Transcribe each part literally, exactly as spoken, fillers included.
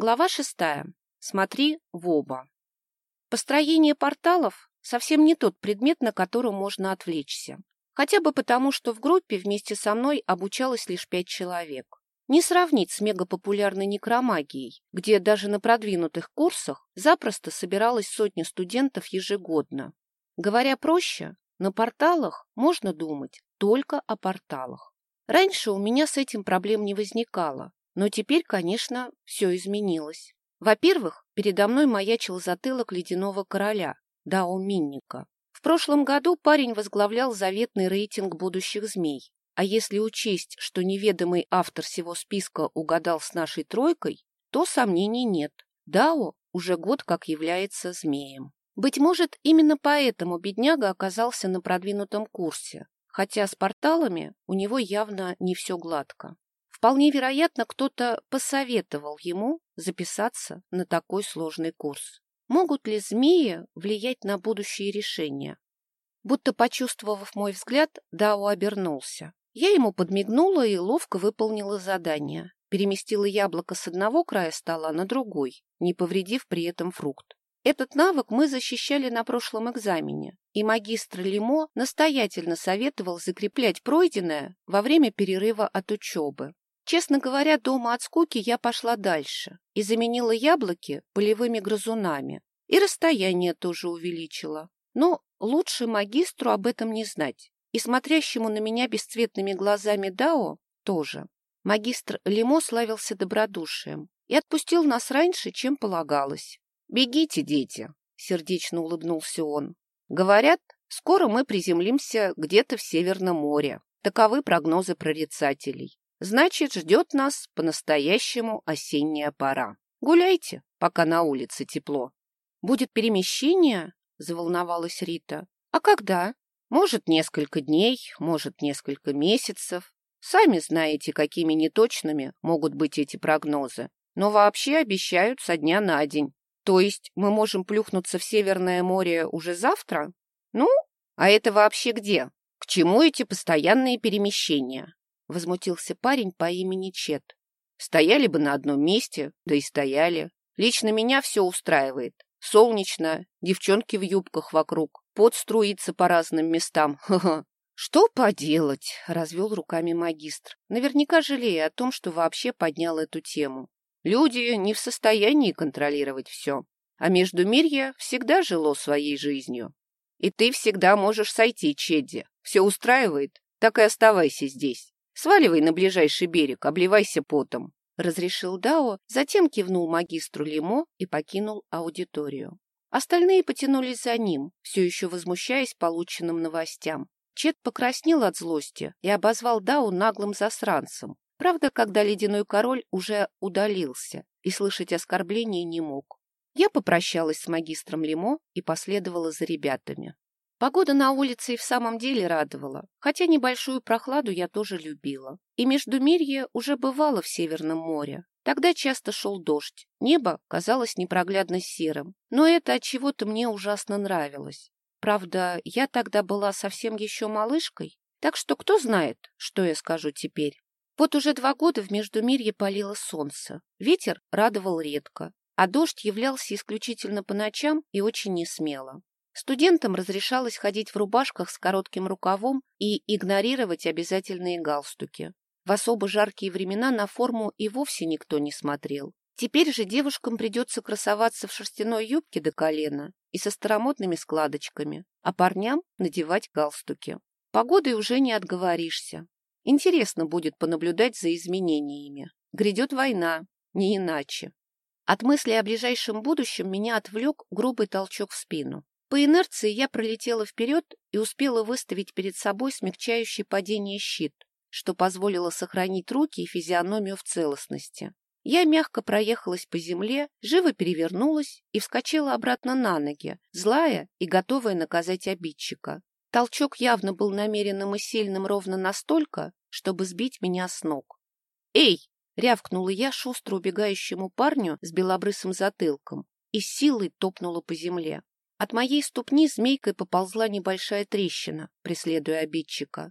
Глава шестая. Смотри в оба. Построение порталов совсем не тот предмет, на котором можно отвлечься. Хотя бы потому, что в группе вместе со мной обучалось лишь пять человек. Не сравнить с мегапопулярной некромагией, где даже на продвинутых курсах запросто собиралась сотня студентов ежегодно. Говоря проще, на порталах можно думать только о порталах. Раньше у меня с этим проблем не возникало. Но теперь, конечно, все изменилось. Во-первых, передо мной маячил затылок ледяного короля, Дао Минника. В прошлом году парень возглавлял заветный рейтинг будущих змей. А если учесть, что неведомый автор всего списка угадал с нашей тройкой, то сомнений нет. Дао уже год как является змеем. Быть может, именно поэтому бедняга оказался на продвинутом курсе, хотя с порталами у него явно не все гладко. Вполне вероятно, кто-то посоветовал ему записаться на такой сложный курс. Могут ли змеи влиять на будущие решения? Будто почувствовав мой взгляд, Дао обернулся. Я ему подмигнула и ловко выполнила задание. Переместила яблоко с одного края стола на другой, не повредив при этом фрукт. Этот навык мы защищали на прошлом экзамене, и магистр Лимо настоятельно советовал закреплять пройденное во время перерыва от учебы. Честно говоря, дома от скуки я пошла дальше и заменила яблоки полевыми грызунами. И расстояние тоже увеличила. Но лучше магистру об этом не знать. И смотрящему на меня бесцветными глазами Дао тоже. Магистр Лимо славился добродушием и отпустил нас раньше, чем полагалось. «Бегите, дети!» — сердечно улыбнулся он. «Говорят, скоро мы приземлимся где-то в Северном море. Таковы прогнозы прорицателей. Значит, ждет нас по-настоящему осенняя пора. Гуляйте, пока на улице тепло». «Будет перемещение?» — заволновалась Рита. «А когда?» «Может, несколько дней, может, несколько месяцев. Сами знаете, какими неточными могут быть эти прогнозы. Но вообще обещают со дня на день. То есть мы можем плюхнуться в Северное море уже завтра? Ну, а это вообще где? К чему эти постоянные перемещения?» Возмутился парень по имени Чет. «Стояли бы на одном месте, да и стояли. Лично меня все устраивает. Солнечно, девчонки в юбках вокруг, пот струится по разным местам. Ха-ха». «Что поделать?» — развел руками магистр, наверняка жалея о том, что вообще поднял эту тему. «Люди не в состоянии контролировать все, а Междумирье всегда жило своей жизнью. И ты всегда можешь сойти, Чедди. Все устраивает, так и оставайся здесь. Сваливай на ближайший берег, обливайся потом», — разрешил Дао, затем кивнул магистру Лимо и покинул аудиторию. Остальные потянулись за ним, все еще возмущаясь полученным новостям. Чет покраснел от злости и обозвал Дао наглым засранцем. Правда, когда ледяной король уже удалился и слышать оскорбления не мог. Я попрощалась с магистром Лимо и последовала за ребятами. Погода на улице и в самом деле радовала, хотя небольшую прохладу я тоже любила. И Междумирье уже бывало в Северном море. Тогда часто шел дождь, небо казалось непроглядно серым, но это отчего-то мне ужасно нравилось. Правда, я тогда была совсем еще малышкой, так что кто знает, что я скажу теперь. Вот уже два года в Междумирье палило солнце, ветер радовал редко, а дождь являлся исключительно по ночам и очень несмело. Студентам разрешалось ходить в рубашках с коротким рукавом и игнорировать обязательные галстуки. В особо жаркие времена на форму и вовсе никто не смотрел. Теперь же девушкам придется красоваться в шерстяной юбке до колена и со старомодными складочками, а парням надевать галстуки. Погодой уже не отговоришься. Интересно будет понаблюдать за изменениями. Грядет война, не иначе. От мысли о ближайшем будущем меня отвлек грубый толчок в спину. По инерции я пролетела вперед и успела выставить перед собой смягчающий падение щит, что позволило сохранить руки и физиономию в целостности. Я мягко проехалась по земле, живо перевернулась и вскочила обратно на ноги, злая и готовая наказать обидчика. Толчок явно был намеренным и сильным ровно настолько, чтобы сбить меня с ног. «Эй!» — рявкнула я шустро убегающему парню с белобрысым затылком и с силой топнула по земле. От моей ступни змейкой поползла небольшая трещина, преследуя обидчика.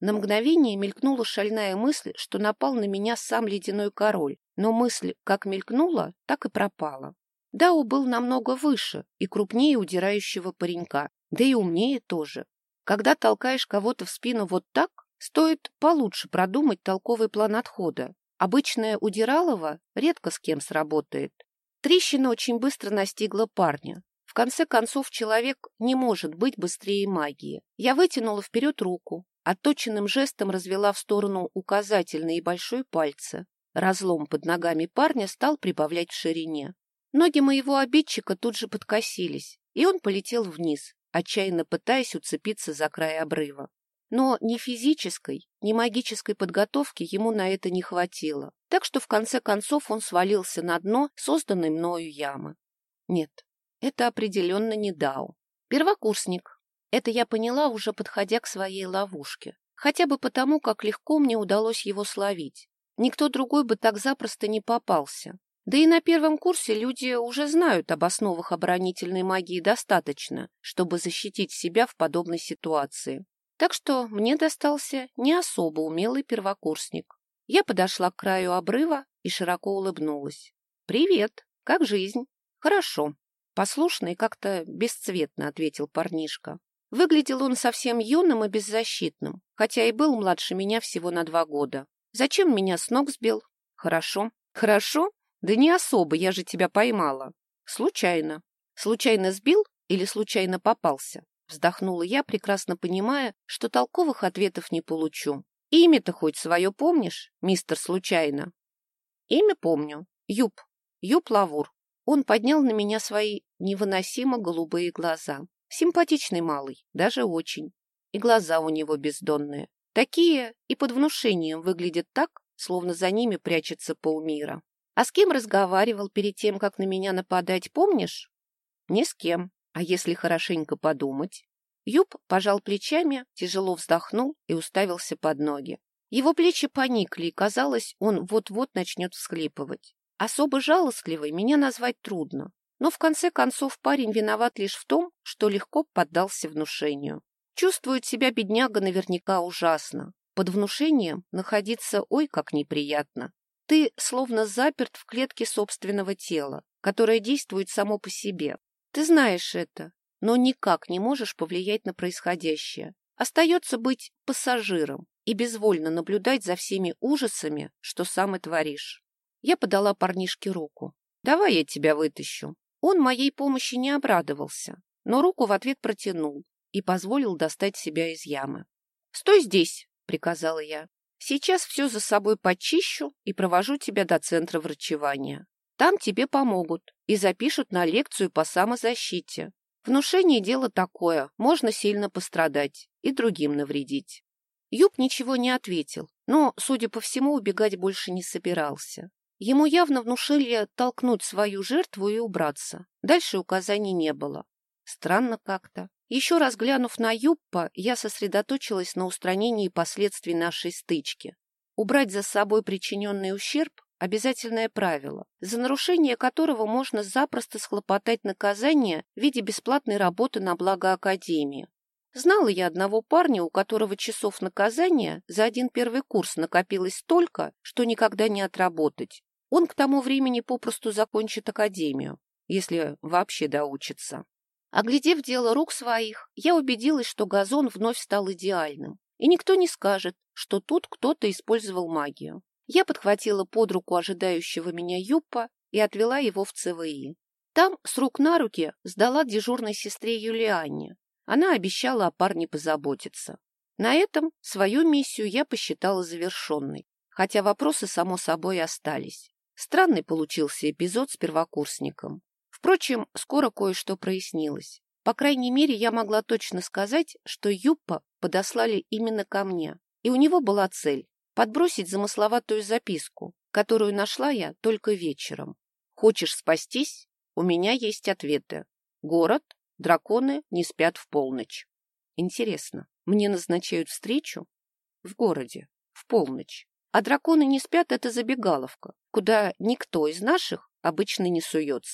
На мгновение мелькнула шальная мысль, что напал на меня сам ледяной король, но мысль как мелькнула, так и пропала. Дао был намного выше и крупнее удирающего паренька, да и умнее тоже. Когда толкаешь кого-то в спину вот так, стоит получше продумать толковый план отхода. Обычное удиралово редко с кем сработает. Трещина очень быстро настигла парня. В конце концов, человек не может быть быстрее магии. Я вытянула вперед руку, отточенным жестом развела в сторону указательный и большой пальцы. Разлом под ногами парня стал прибавлять в ширине. Ноги моего обидчика тут же подкосились, и он полетел вниз, отчаянно пытаясь уцепиться за край обрыва. Но ни физической, ни магической подготовки ему на это не хватило, так что в конце концов он свалился на дно созданной мною ямы. Нет, это определенно не Дао. Первокурсник. Это я поняла, уже подходя к своей ловушке. Хотя бы потому, как легко мне удалось его словить. Никто другой бы так запросто не попался. Да и на первом курсе люди уже знают об основах оборонительной магии достаточно, чтобы защитить себя в подобной ситуации. Так что мне достался не особо умелый первокурсник. Я подошла к краю обрыва и широко улыбнулась. «Привет! Как жизнь?» «Хорошо». Послушно и как-то бесцветно ответил парнишка. Выглядел он совсем юным и беззащитным, хотя и был младше меня всего на два года. «Зачем меня с ног сбил?» «Хорошо». «Хорошо? Да не особо, я же тебя поймала». «Случайно». «Случайно сбил или случайно попался?» Вздохнула я, прекрасно понимая, что толковых ответов не получу. «Имя-то хоть свое помнишь, мистер Случайно?» «Имя помню. Юб. Юб Лавур». Он поднял на меня свои невыносимо голубые глаза. Симпатичный малый, даже очень. И глаза у него бездонные. Такие и под внушением выглядят так, словно за ними прячется полмира. А с кем разговаривал перед тем, как на меня нападать, помнишь? Ни с кем. А если хорошенько подумать? Юб пожал плечами, тяжело вздохнул и уставился под ноги. Его плечи поникли, и, казалось, он вот-вот начнет всхлипывать. Особо жалостливой меня назвать трудно, но в конце концов парень виноват лишь в том, что легко поддался внушению. Чувствует себя бедняга наверняка ужасно. Под внушением находиться ой как неприятно. Ты словно заперт в клетке собственного тела, которое действует само по себе. Ты знаешь это, но никак не можешь повлиять на происходящее. Остается быть пассажиром и безвольно наблюдать за всеми ужасами, что сам и творишь. Я подала парнишке руку. «Давай я тебя вытащу». Он моей помощи не обрадовался, но руку в ответ протянул и позволил достать себя из ямы. «Стой здесь», — приказала я. «Сейчас все за собой почищу и провожу тебя до центра врачевания. Там тебе помогут и запишут на лекцию по самозащите. Внушение — дело такое, можно сильно пострадать и другим навредить». Юб ничего не ответил, но, судя по всему, убегать больше не собирался. Ему явно внушили толкнуть свою жертву и убраться. Дальше указаний не было. Странно как-то. Еще раз глянув на Юбпа, я сосредоточилась на устранении последствий нашей стычки. Убрать за собой причиненный ущерб – обязательное правило, за нарушение которого можно запросто схлопотать наказание в виде бесплатной работы на благо Академии. Знала я одного парня, у которого часов наказания за один первый курс накопилось столько, что никогда не отработать. Он к тому времени попросту закончит академию, если вообще доучится. Оглядев дело рук своих, я убедилась, что газон вновь стал идеальным, и никто не скажет, что тут кто-то использовал магию. Я подхватила под руку ожидающего меня Юппа и отвела его в ЦВИ. Там с рук на руки сдала дежурной сестре Юлианне. Она обещала о парне позаботиться. На этом свою миссию я посчитала завершенной, хотя вопросы, само собой, остались. Странный получился эпизод с первокурсником. Впрочем, скоро кое-что прояснилось. По крайней мере, я могла точно сказать, что Юппа подослали именно ко мне, и у него была цель – подбросить замысловатую записку, которую нашла я только вечером. «Хочешь спастись? У меня есть ответы. Город, драконы не спят в полночь». Интересно, мне назначают встречу? В городе, в полночь. А драконы не спят — это забегаловка, куда никто из наших обычно не суется.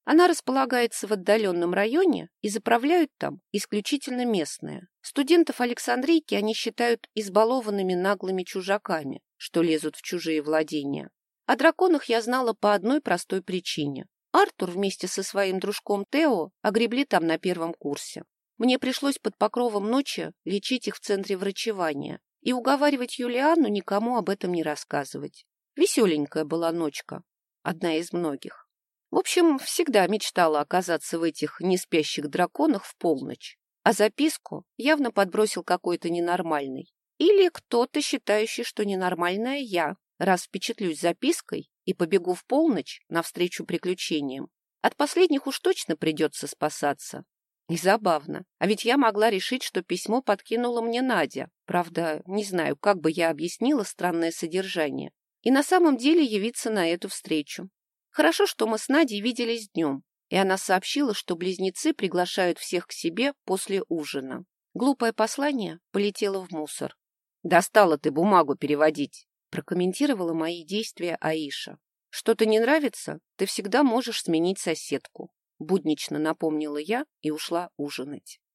Она располагается в отдаленном районе и заправляют там исключительно местные. Студентов Александрийки они считают избалованными наглыми чужаками, что лезут в чужие владения. О драконах я знала по одной простой причине. Артур вместе со своим дружком Тео огребли там на первом курсе. Мне пришлось под покровом ночи лечить их в центре врачевания и уговаривать Юлианну никому об этом не рассказывать. Веселенькая была ночка, одна из многих. В общем, всегда мечтала оказаться в этих неспящих драконах в полночь. А записку явно подбросил какой-то ненормальный. Или кто-то, считающий, что ненормальная я, раз впечатлюсь запиской и побегу в полночь навстречу приключениям. От последних уж точно придется спасаться. И забавно. А ведь я могла решить, что письмо подкинула мне Надя. Правда, не знаю, как бы я объяснила странное содержание. И на самом деле явиться на эту встречу. Хорошо, что мы с Надей виделись днем, и она сообщила, что близнецы приглашают всех к себе после ужина. Глупое послание полетело в мусор. «Достала ты бумагу переводить», — прокомментировала мои действия Аиша. «Что-то не нравится? Ты всегда можешь сменить соседку», — буднично напомнила я и ушла ужинать.